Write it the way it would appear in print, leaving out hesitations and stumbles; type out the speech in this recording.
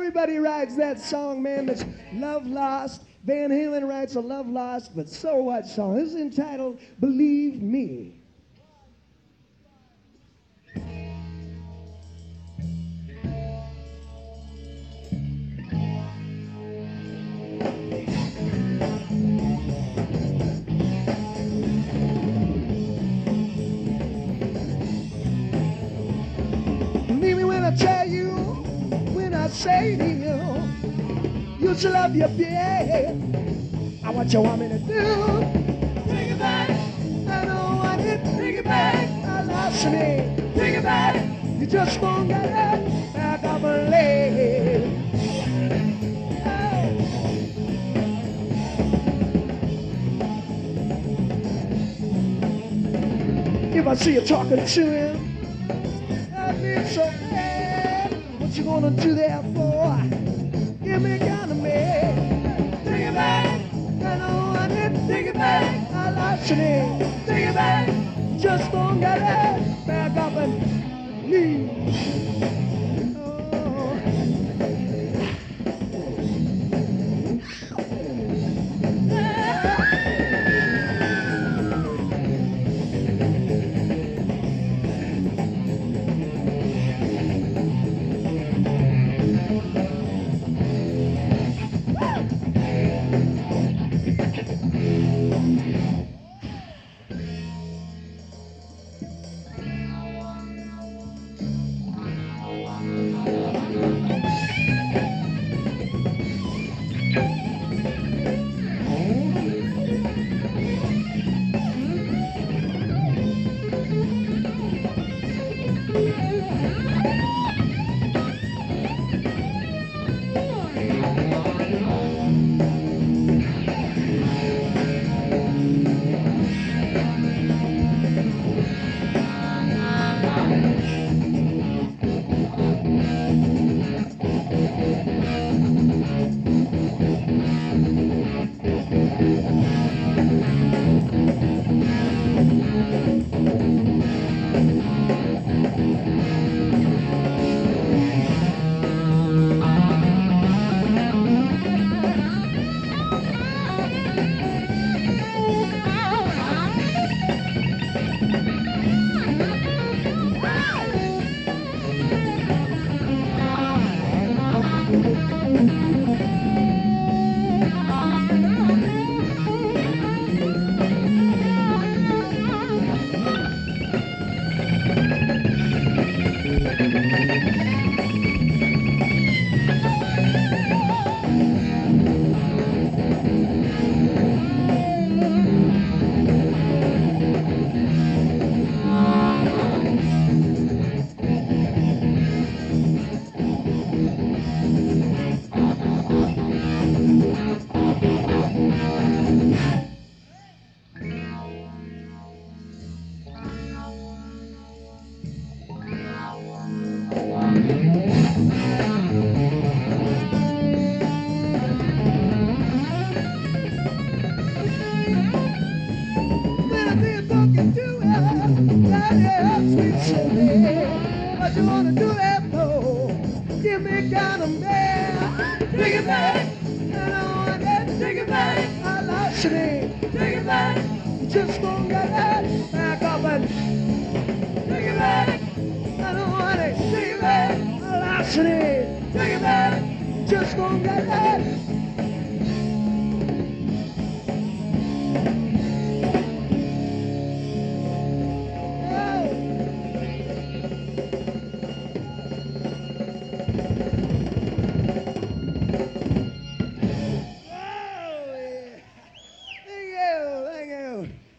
Everybody writes that song, man, that's Love Lost. Van Halen writes a Love Lost, but so what song? This is entitled Believe Me. Believe me when I tell you, when I say to you, you should love your bed. I what you want me to do? Take it back. I don't want it. Take it back. I lost me. Take it back. You just won't get it back up a leg. If I see you talking to him, that means so bad. What you gonna do there for? Give me kind of me. Take it back. I don't want it. Take it back. I lost it. Take it back. Just won't get it back up and leave. What you wanna do that for? Give me kind of man. Take it back. I don't want that. Take it back. I lost it. Take it back. Just gonna get that back up and take it back. I don't want it. Take it back. I lost it. Take it back. Just gonna get that